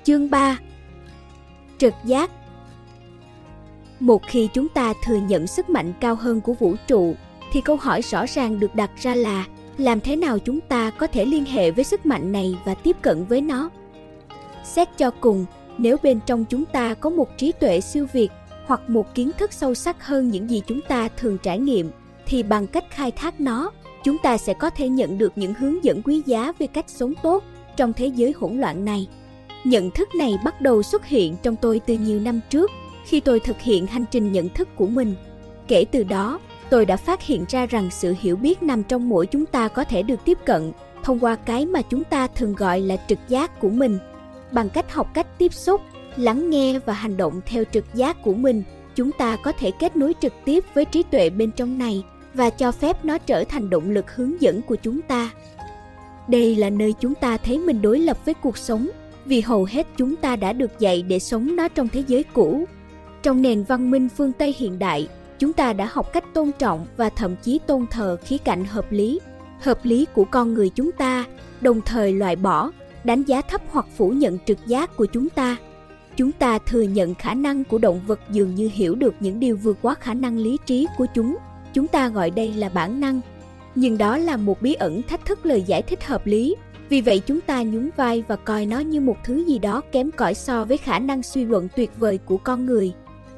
Chương 3. Trực giác. Một khi chúng ta thừa nhận sức mạnh cao hơn của vũ trụ, thì câu hỏi rõ ràng được đặt ra là làm thế nào chúng ta có thể liên hệ với sức mạnh này và tiếp cận với nó? Xét cho cùng, nếu bên trong chúng ta có một trí tuệ siêu việt hoặc một kiến thức sâu sắc hơn những gì chúng ta thường trải nghiệm, thì bằng cách khai thác nó, chúng ta sẽ có thể nhận được những hướng dẫn quý giá về cách sống tốt trong thế giới hỗn loạn này. Nhận thức này bắt đầu xuất hiện trong tôi từ nhiều năm trước, khi tôi thực hiện hành trình nhận thức của mình. Kể từ đó, tôi đã phát hiện ra rằng sự hiểu biết nằm trong mỗi chúng ta có thể được tiếp cận thông qua cái mà chúng ta thường gọi là trực giác của mình. Bằng cách học cách tiếp xúc, lắng nghe và hành động theo trực giác của mình, chúng ta có thể kết nối trực tiếp với trí tuệ bên trong này và cho phép nó trở thành động lực hướng dẫn của chúng ta. Đây là nơi chúng ta thấy mình đối lập với cuộc sống, vì hầu hết chúng ta đã được dạy để sống nó trong thế giới cũ. Trong nền văn minh phương Tây hiện đại, chúng ta đã học cách tôn trọng và thậm chí tôn thờ khía cạnh hợp lý của con người chúng ta, đồng thời loại bỏ, đánh giá thấp hoặc phủ nhận trực giác của chúng ta. Chúng ta thừa nhận khả năng của động vật dường như hiểu được những điều vượt quá khả năng lý trí của chúng. Chúng ta gọi đây là bản năng. Nhưng đó là một bí ẩn thách thức lời giải thích hợp lý. Vì vậy chúng ta nhún vai và coi nó như một thứ gì đó kém cỏi so với khả năng suy luận tuyệt vời của con người.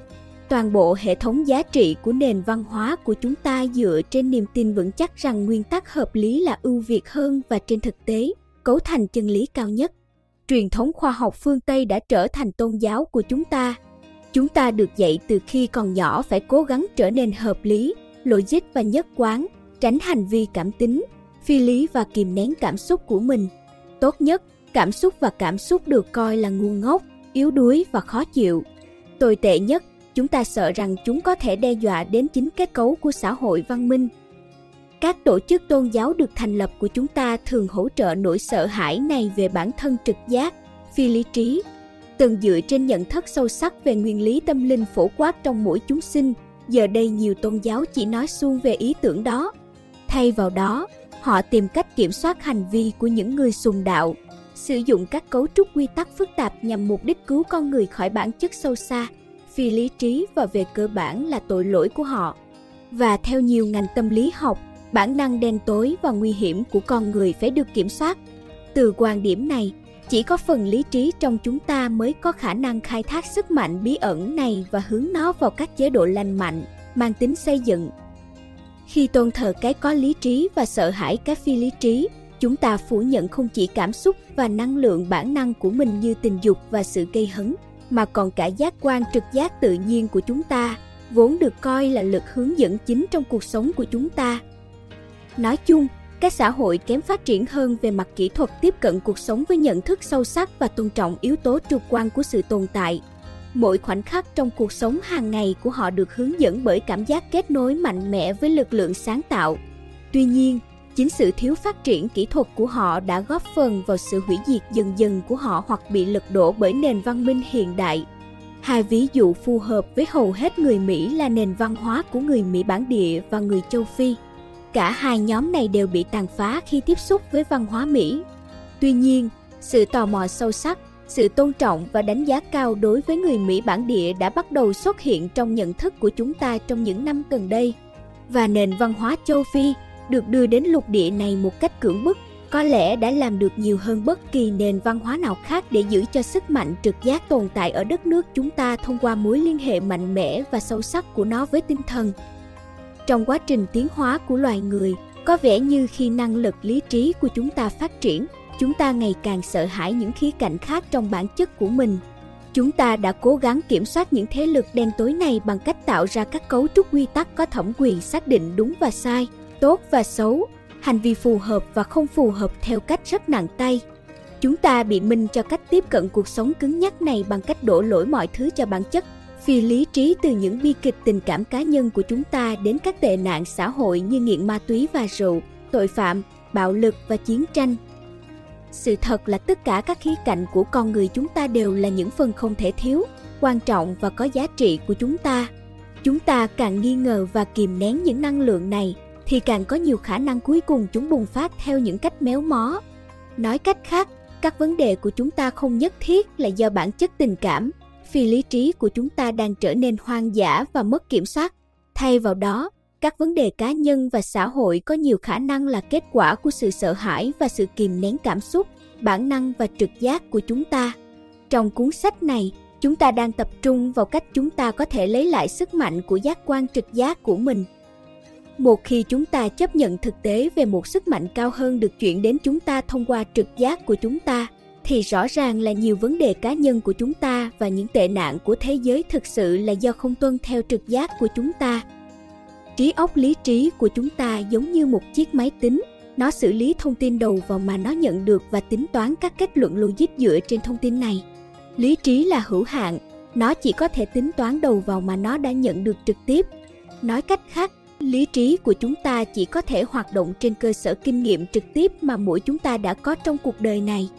Toàn bộ hệ thống giá trị của nền văn hóa của chúng ta dựa trên niềm tin vững chắc rằng nguyên tắc hợp lý là ưu việt hơn và trên thực tế, cấu thành chân lý cao nhất. Truyền thống khoa học phương Tây đã trở thành tôn giáo của chúng ta. Chúng ta được dạy từ khi còn nhỏ phải cố gắng trở nên hợp lý, logic và nhất quán, tránh hành vi cảm tính, phi lý và kìm nén cảm xúc của mình. Tốt nhất, cảm xúc và cảm xúc được coi là ngu ngốc, yếu đuối và khó chịu. Tồi tệ nhất, chúng ta sợ rằng chúng có thể đe dọa đến chính kết cấu của xã hội văn minh. Các tổ chức tôn giáo được thành lập của chúng ta thường hỗ trợ nỗi sợ hãi này về bản thân trực giác, phi lý trí. Từng dựa trên nhận thức sâu sắc về nguyên lý tâm linh phổ quát trong mỗi chúng sinh, giờ đây nhiều tôn giáo chỉ nói suông về ý tưởng đó. Thay vào đó, họ tìm cách kiểm soát hành vi của những người sùng đạo, sử dụng các cấu trúc quy tắc phức tạp nhằm mục đích cứu con người khỏi bản chất sâu xa, phi lý trí và về cơ bản là tội lỗi của họ. Và theo nhiều ngành tâm lý học, bản năng đen tối và nguy hiểm của con người phải được kiểm soát. Từ quan điểm này, chỉ có phần lý trí trong chúng ta mới có khả năng khai thác sức mạnh bí ẩn này và hướng nó vào các chế độ lành mạnh, mang tính xây dựng. Khi tôn thờ cái có lý trí và sợ hãi cái phi lý trí, chúng ta phủ nhận không chỉ cảm xúc và năng lượng bản năng của mình như tình dục và sự gây hấn, mà còn cả giác quan trực giác tự nhiên của chúng ta, vốn được coi là lực hướng dẫn chính trong cuộc sống của chúng ta. Nói chung, các xã hội kém phát triển hơn về mặt kỹ thuật tiếp cận cuộc sống với nhận thức sâu sắc và tôn trọng yếu tố trực quan của sự tồn tại. Mỗi khoảnh khắc trong cuộc sống hàng ngày của họ được hướng dẫn bởi cảm giác kết nối mạnh mẽ với lực lượng sáng tạo. Tuy nhiên, chính sự thiếu phát triển kỹ thuật của họ đã góp phần vào sự hủy diệt dần dần của họ hoặc bị lật đổ bởi nền văn minh hiện đại. Hai ví dụ phù hợp với hầu hết người Mỹ là nền văn hóa của người Mỹ bản địa và người châu Phi. Cả hai nhóm này đều bị tàn phá khi tiếp xúc với văn hóa Mỹ. Tuy nhiên, sự tò mò sâu sắc, sự tôn trọng và đánh giá cao đối với người Mỹ bản địa đã bắt đầu xuất hiện trong nhận thức của chúng ta trong những năm gần đây. Và nền văn hóa châu Phi được đưa đến lục địa này một cách cưỡng bức, có lẽ đã làm được nhiều hơn bất kỳ nền văn hóa nào khác để giữ cho sức mạnh trực giác tồn tại ở đất nước chúng ta thông qua mối liên hệ mạnh mẽ và sâu sắc của nó với tinh thần. Trong quá trình tiến hóa của loài người, có vẻ như khi năng lực lý trí của chúng ta phát triển, chúng ta ngày càng sợ hãi những khía cạnh khác trong bản chất của mình. Chúng ta đã cố gắng kiểm soát những thế lực đen tối này bằng cách tạo ra các cấu trúc quy tắc có thẩm quyền xác định đúng và sai, tốt và xấu, hành vi phù hợp và không phù hợp theo cách rất nặng tay. Chúng ta bị minh cho cách tiếp cận cuộc sống cứng nhắc này bằng cách đổ lỗi mọi thứ cho bản chất phi lý trí, từ những bi kịch tình cảm cá nhân của chúng ta đến các tệ nạn xã hội như nghiện ma túy và rượu, tội phạm, bạo lực và chiến tranh. Sự thật là tất cả các khía cạnh của con người chúng ta đều là những phần không thể thiếu, quan trọng và có giá trị của chúng ta. Chúng ta càng nghi ngờ và kìm nén những năng lượng này, thì càng có nhiều khả năng cuối cùng chúng bùng phát theo những cách méo mó. Nói cách khác, Các vấn đề của chúng ta không nhất thiết là do bản chất tình cảm, phi lý trí của chúng ta đang trở nên hoang dã và mất kiểm soát. Thay vào đó, các vấn đề cá nhân và xã hội có nhiều khả năng là kết quả của sự sợ hãi và sự kìm nén cảm xúc, bản năng và trực giác của chúng ta. Trong cuốn sách này, chúng ta đang tập trung vào cách chúng ta có thể lấy lại sức mạnh của giác quan trực giác của mình. Một khi chúng ta chấp nhận thực tế về một sức mạnh cao hơn được chuyển đến chúng ta thông qua trực giác của chúng ta, thì rõ ràng là nhiều vấn đề cá nhân của chúng ta và những tệ nạn của thế giới thực sự là do không tuân theo trực giác của chúng ta. Trí óc lý trí của chúng ta giống như một chiếc máy tính, nó xử lý thông tin đầu vào mà nó nhận được và tính toán các kết luận logic dựa trên thông tin này. Lý trí là hữu hạn, nó chỉ có thể tính toán đầu vào mà nó đã nhận được trực tiếp. Nói cách khác, lý trí của chúng ta chỉ có thể hoạt động trên cơ sở kinh nghiệm trực tiếp mà mỗi chúng ta đã có trong cuộc đời này.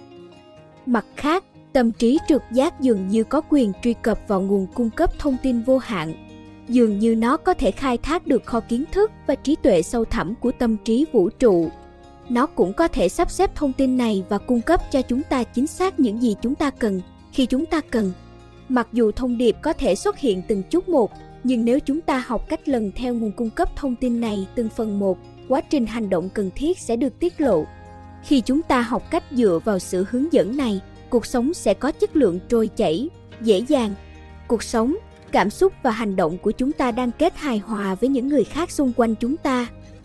Mặt khác, tâm trí trực giác dường như có quyền truy cập vào nguồn cung cấp thông tin vô hạn. Dường như nó có thể khai thác được kho kiến thức và trí tuệ sâu thẳm của tâm trí vũ trụ. Nó cũng có thể sắp xếp thông tin này và cung cấp cho chúng ta chính xác những gì chúng ta cần, khi chúng ta cần. Mặc dù thông điệp có thể xuất hiện từng chút một, nhưng nếu chúng ta học cách lần theo nguồn cung cấp thông tin này từng phần một, quá trình hành động cần thiết sẽ được tiết lộ. Khi chúng ta học cách dựa vào sự hướng dẫn này, cuộc sống sẽ có chất lượng trôi chảy, dễ dàng. Cuộc sống, cảm xúc và hành động của chúng ta đang kết hài hòa với những người khác xung quanh chúng ta.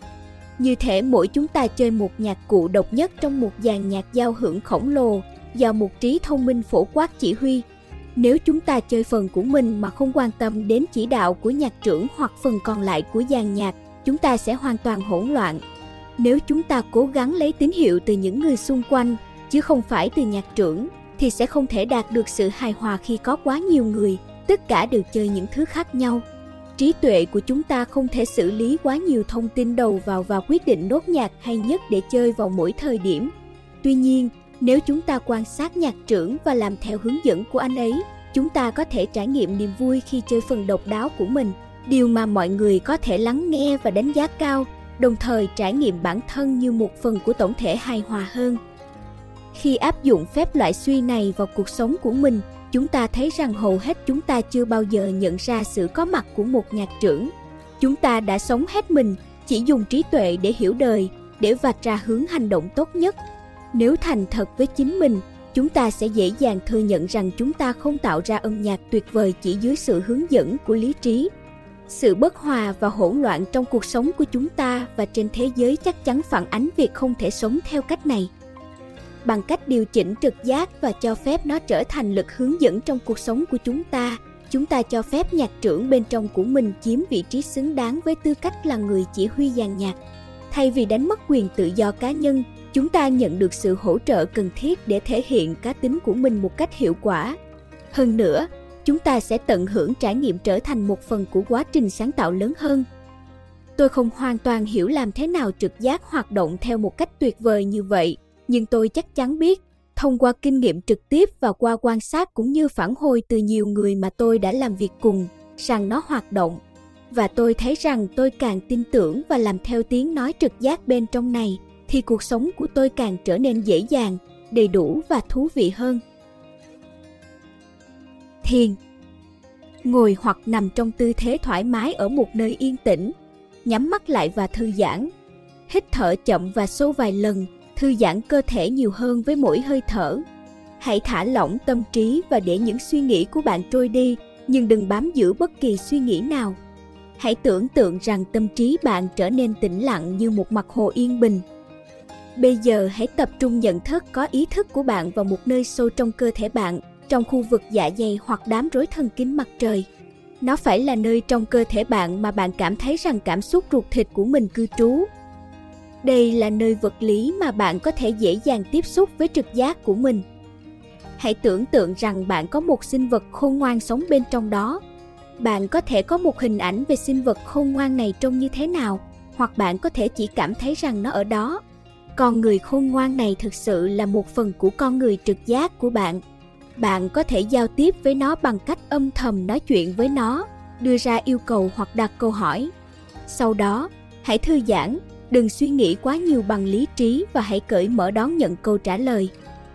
Như thể mỗi chúng ta chơi một nhạc cụ độc nhất trong một dàn nhạc giao hưởng khổng lồ do một trí thông minh phổ quát chỉ huy. Nếu chúng ta chơi phần của mình mà không quan tâm đến chỉ đạo của nhạc trưởng hoặc phần còn lại của dàn nhạc, chúng ta sẽ hoàn toàn hỗn loạn. Nếu chúng ta cố gắng lấy tín hiệu từ những người xung quanh, chứ không phải từ nhạc trưởng, thì sẽ không thể đạt được sự hài hòa khi có quá nhiều người, tất cả đều chơi những thứ khác nhau. Trí tuệ của chúng ta không thể xử lý quá nhiều thông tin đầu vào và quyết định nốt nhạc hay nhất để chơi vào mỗi thời điểm. Tuy nhiên, nếu chúng ta quan sát nhạc trưởng và làm theo hướng dẫn của anh ấy, chúng ta có thể trải nghiệm niềm vui khi chơi phần độc đáo của mình, điều mà mọi người có thể lắng nghe và đánh giá cao, đồng thời trải nghiệm bản thân như một phần của tổng thể hài hòa hơn. Khi áp dụng phép loại suy này vào cuộc sống của mình, chúng ta thấy rằng hầu hết chúng ta chưa bao giờ nhận ra sự có mặt của một nhạc trưởng. Chúng ta đã sống hết mình, chỉ dùng trí tuệ để hiểu đời, để vạch ra hướng hành động tốt nhất. Nếu thành thật với chính mình, chúng ta sẽ dễ dàng thừa nhận rằng chúng ta không tạo ra âm nhạc tuyệt vời chỉ dưới sự hướng dẫn của lý trí. Sự bất hòa và hỗn loạn trong cuộc sống của chúng ta và trên thế giới chắc chắn phản ánh việc không thể sống theo cách này. Bằng cách điều chỉnh trực giác và cho phép nó trở thành lực hướng dẫn trong cuộc sống của chúng ta cho phép nhạc trưởng bên trong của mình chiếm vị trí xứng đáng với tư cách là người chỉ huy dàn nhạc. Thay vì đánh mất quyền tự do cá nhân, chúng ta nhận được sự hỗ trợ cần thiết để thể hiện cá tính của mình một cách hiệu quả. Hơn nữa, chúng ta sẽ tận hưởng trải nghiệm trở thành một phần của quá trình sáng tạo lớn hơn. Tôi không hoàn toàn hiểu làm thế nào trực giác hoạt động theo một cách tuyệt vời như vậy, nhưng tôi chắc chắn biết, thông qua kinh nghiệm trực tiếp và qua quan sát cũng như phản hồi từ nhiều người mà tôi đã làm việc cùng, rằng nó hoạt động. Và tôi thấy rằng tôi càng tin tưởng và làm theo tiếng nói trực giác bên trong này, thì cuộc sống của tôi càng trở nên dễ dàng, đầy đủ và thú vị hơn. Thiền. Ngồi hoặc nằm trong tư thế thoải mái ở một nơi yên tĩnh, nhắm mắt lại và thư giãn. Hít thở chậm và sâu vài lần, thư giãn cơ thể nhiều hơn với mỗi hơi thở. Hãy thả lỏng tâm trí và để những suy nghĩ của bạn trôi đi, nhưng đừng bám giữ bất kỳ suy nghĩ nào. Hãy tưởng tượng rằng tâm trí bạn trở nên tĩnh lặng như một mặt hồ yên bình. Bây giờ hãy tập trung nhận thức có ý thức của bạn vào một nơi sâu trong cơ thể bạn, trong khu vực dạ dày hoặc đám rối thần kinh mặt trời. Nó phải là nơi trong cơ thể bạn mà bạn cảm thấy rằng cảm xúc ruột thịt của mình cư trú. Đây là nơi vật lý mà bạn có thể dễ dàng tiếp xúc với trực giác của mình. Hãy tưởng tượng rằng bạn có một sinh vật khôn ngoan sống bên trong đó. Bạn có thể có một hình ảnh về sinh vật khôn ngoan này trông như thế nào, hoặc bạn có thể chỉ cảm thấy rằng nó ở đó. Con người khôn ngoan này thực sự là một phần của con người trực giác của bạn. Bạn có thể giao tiếp với nó bằng cách âm thầm nói chuyện với nó, đưa ra yêu cầu hoặc đặt câu hỏi. Sau đó, hãy thư giãn, đừng suy nghĩ quá nhiều bằng lý trí và hãy cởi mở đón nhận câu trả lời.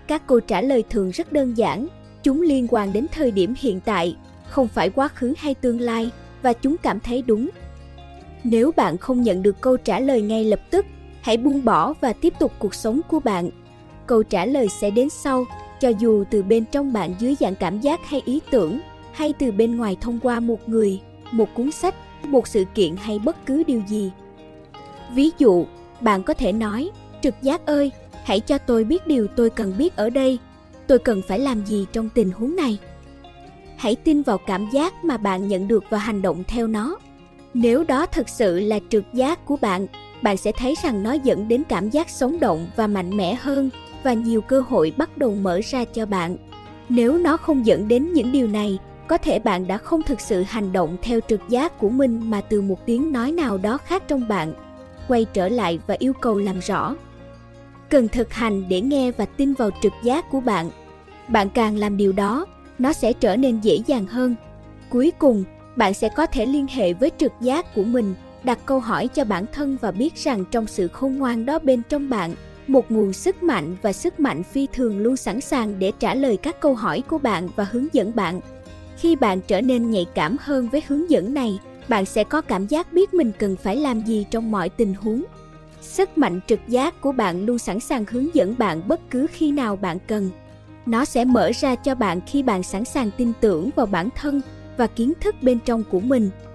Các câu trả lời thường rất đơn giản, chúng liên quan đến thời điểm hiện tại, không phải quá khứ hay tương lai, và chúng cảm thấy đúng. Nếu bạn không nhận được câu trả lời ngay lập tức, hãy buông bỏ và tiếp tục cuộc sống của bạn. Câu trả lời sẽ đến sau, cho dù từ bên trong bạn dưới dạng cảm giác hay ý tưởng, hay từ bên ngoài thông qua một người, một cuốn sách, một sự kiện hay bất cứ điều gì. Ví dụ, bạn có thể nói, trực giác ơi, hãy cho tôi biết điều tôi cần biết ở đây. Tôi cần phải làm gì trong tình huống này? Hãy tin vào cảm giác mà bạn nhận được và hành động theo nó. Nếu đó thực sự là trực giác của bạn, bạn sẽ thấy rằng nó dẫn đến cảm giác sống động và mạnh mẽ hơn, và nhiều cơ hội bắt đầu mở ra cho bạn. Nếu nó không dẫn đến những điều này, có thể bạn đã không thực sự hành động theo trực giác của mình mà từ một tiếng nói nào đó khác trong bạn. Quay trở lại và yêu cầu làm rõ. Cần thực hành để nghe và tin vào trực giác của bạn. Bạn càng làm điều đó, nó sẽ trở nên dễ dàng hơn. Cuối cùng, bạn sẽ có thể liên hệ với trực giác của mình, đặt câu hỏi cho bản thân và biết rằng trong sự khôn ngoan đó bên trong bạn, một nguồn sức mạnh và sức mạnh phi thường luôn sẵn sàng để trả lời các câu hỏi của bạn và hướng dẫn bạn. Khi bạn trở nên nhạy cảm hơn với hướng dẫn này, bạn sẽ có cảm giác biết mình cần phải làm gì trong mọi tình huống. Sức mạnh trực giác của bạn luôn sẵn sàng hướng dẫn bạn bất cứ khi nào bạn cần. Nó sẽ mở ra cho bạn khi bạn sẵn sàng tin tưởng vào bản thân và kiến thức bên trong của mình.